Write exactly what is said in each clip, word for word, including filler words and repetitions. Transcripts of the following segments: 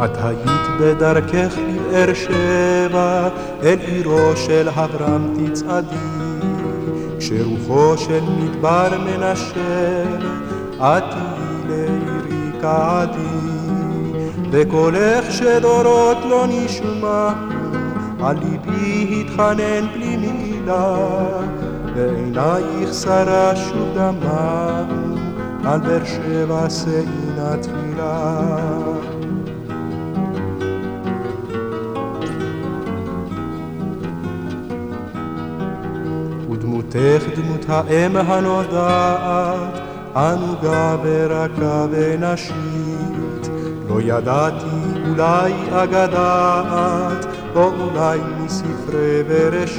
את היית בדרכך לבאר שבע, אל עירו של אברהם תצעדי, כשרוחו של מדבר מנשל, את תהיי לעירי כעדי. וקולך שדורות לא נשמע, על ליבי התחנן בלי מילה, בעינייך שרה שוב דמה, על באר שבע שאינה תפילה. ודמותך דמות האם הנודעת, ענוגה ורכה ונשית, לא ידעתי אולי אגדת, או אולי מספרי בראשית.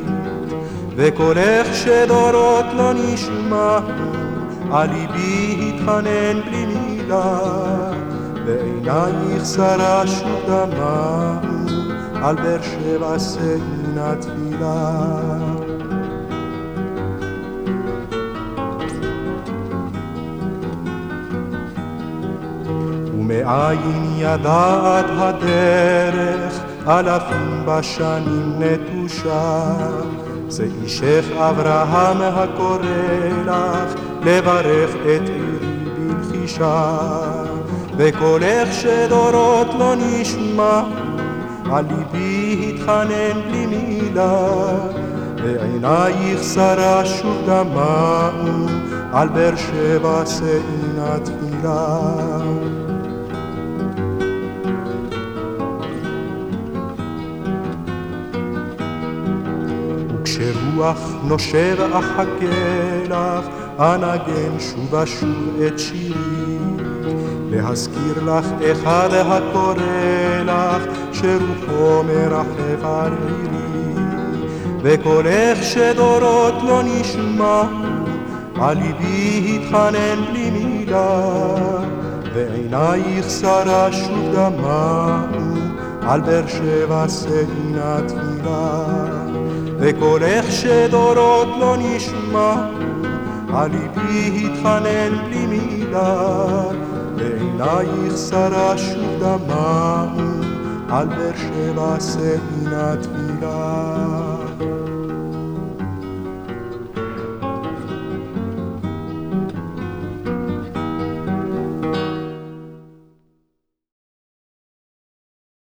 וקולך שדורות לא נשמע, על ליבי התחנן בלי מילה, בעינייך שרה שוב דמה, על באר שבע שאינה תפילה. ומאין ידעת הדרך, אלפים בשנים נטושה, זה אישך אברהם הקורא לך, לברך את עירי בלחישה. וקולך שדורות לא נשמע, על ליבי התחנן בלי מילה, בעינייך שרה שוב דמה, על באר שבע שאינה תפילה. כשרוח נושב אחכה לך, אנגן שוב ושוב את שירי, להזכיר לך אחד הקורא לך, שרוחו מרחף על עירי. וקולך שדורות לא נשמע, על ליבי התחנן בלי מילה, ועינייך שרה שוב דמה, על באר שבע שאינה תפילה. וקולך שדורות לא נשמע, על ליבי התחנן בלי מילה, בעינייך שרה שוב דמה, על באר שבע שאינה תפילה.